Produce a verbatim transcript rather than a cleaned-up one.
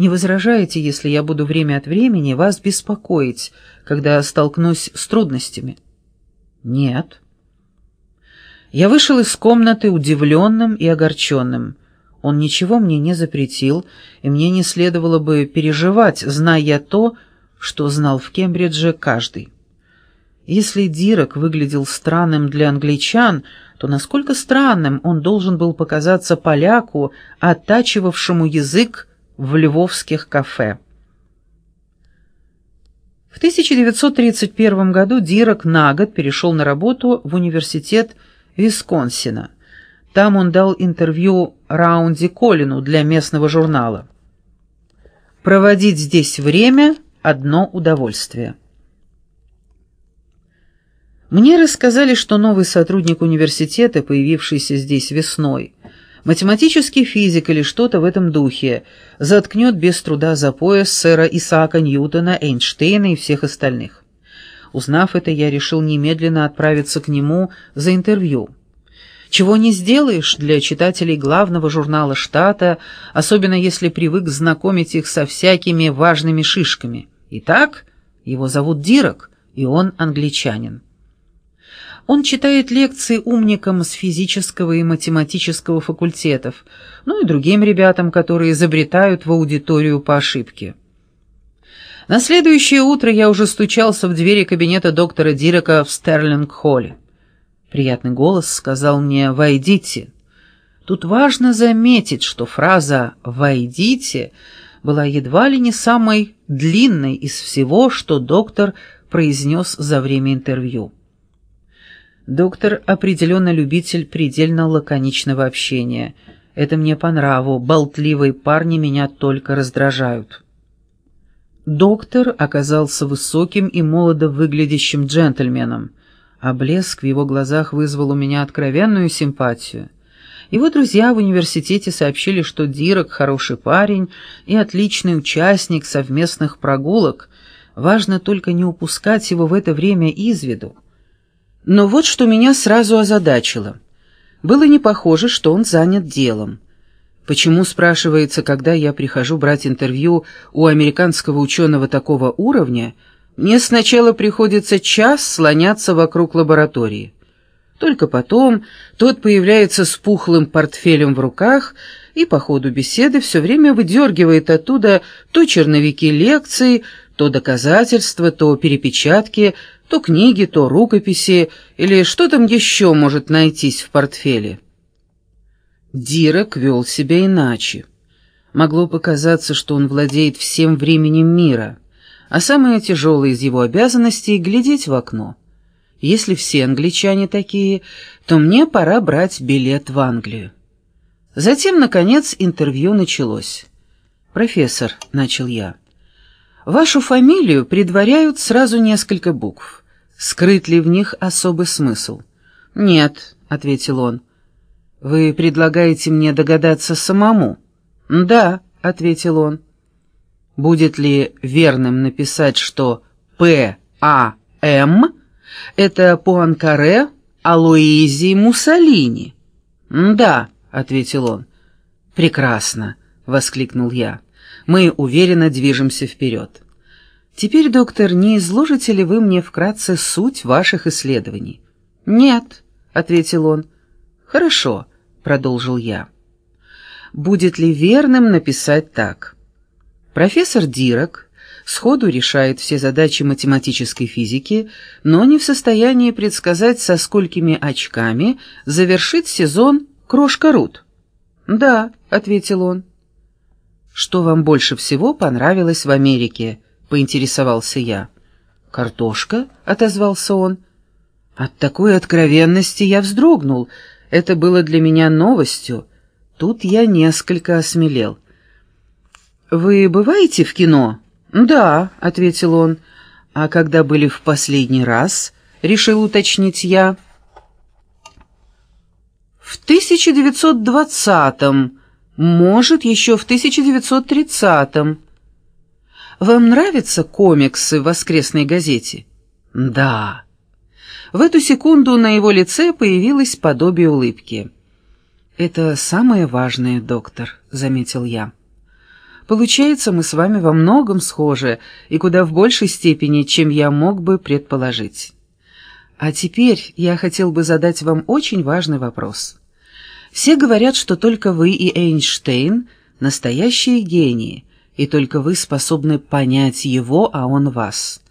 Не возражаете, если я буду время от времени вас беспокоить, когда столкнусь с трудностями?» «Нет». Я вышел из комнаты удивленным и огорченным. Он ничего мне не запретил, и мне не следовало бы переживать, зная то, что знал в Кембридже каждый. Если Дирек выглядел странным для англичан, то насколько странным он должен был показаться поляку, оттачивавшему язык в львовских кафе. В тысяча девятьсот тридцать первом году Дирек на год перешел на работу в университет Висконсина. Там он дал интервью Раунди Коллину для местного журнала. «Проводить здесь время – одно удовольствие». Мне рассказали, что новый сотрудник университета, появившийся здесь весной, математический физик или что-то в этом духе, заткнет без труда за пояс сэра Исаака Ньютона, Эйнштейна и всех остальных. Узнав это, я решил немедленно отправиться к нему за интервью. Чего не сделаешь для читателей главного журнала штата, особенно если привык знакомить их со всякими важными шишками. Итак, его зовут Дирек, и он англичанин. Он читает лекции умникам с физического и математического факультетов, ну и другим ребятам, которые изобретают в аудиторию по ошибке. На следующее утро я уже стучался в двери кабинета доктора Дирека в Стерлинг-холле. Приятный голос сказал мне «Войдите». Тут важно заметить, что фраза «Войдите» была едва ли не самой длинной из всего, что доктор произнес за время интервью. Доктор определенно любитель предельно лаконичного общения. Это мне по нраву, болтливые парни меня только раздражают. Доктор оказался высоким и молодо выглядящим джентльменом, а блеск в его глазах вызвал у меня откровенную симпатию. Его друзья в университете сообщили, что Дирек хороший парень и отличный участник совместных прогулок, важно только не упускать его в это время из виду. Но вот что меня сразу озадачило. Было не похоже, что он занят делом. Почему, спрашивается, когда я прихожу брать интервью у американского ученого такого уровня, мне сначала приходится час слоняться вокруг лаборатории. Только потом тот появляется с пухлым портфелем в руках и по ходу беседы все время выдергивает оттуда то черновики лекций, то доказательства, то перепечатки, то книги, то рукописи, или что там еще может найтись в портфеле. Дирек вел себя иначе. Могло показаться, что он владеет всем временем мира, а самое тяжелое из его обязанностей — глядеть в окно. Если все англичане такие, то мне пора брать билет в Англию. Затем, наконец, интервью началось. «Профессор», — начал я, — «вашу фамилию предваряют сразу несколько букв. Скрыт ли в них особый смысл?» «Нет», — ответил он. «Вы предлагаете мне догадаться самому?» «Да», — ответил он. «Будет ли верным написать, что П А М — это Пуанкаре Алоизий Муссолини?» «Да», — ответил он. «Прекрасно», — воскликнул я. «Мы уверенно движемся вперед. Теперь, доктор, не изложите ли вы мне вкратце суть ваших исследований?» «Нет», — ответил он. «Хорошо», — продолжил я. «Будет ли верным написать так? Профессор Дирек сходу решает все задачи математической физики, но не в состоянии предсказать, со сколькими очками завершит сезон Крошка Рут?» «Да», — ответил он. «Что вам больше всего понравилось в Америке?» — поинтересовался я. «Картошка», — отозвался он. От такой откровенности я вздрогнул. Это было для меня новостью. Тут я несколько осмелел. «Вы бываете в кино?» «Да», — ответил он. «А когда были в последний раз?» — решил уточнить я. «В тысяча девятьсот двадцатом, может, еще в тысяча девятьсот тридцатом. Вам нравятся комиксы в воскресной газете?» «Да». В эту секунду на его лице появилось подобие улыбки. «Это самое важное, доктор», — заметил я. Получается, мы с вами во многом схожи, и куда в большей степени, чем я мог бы предположить. А теперь я хотел бы задать вам очень важный вопрос. Все говорят, что только вы и Эйнштейн – настоящие гении, и только вы способны понять его, а он вас.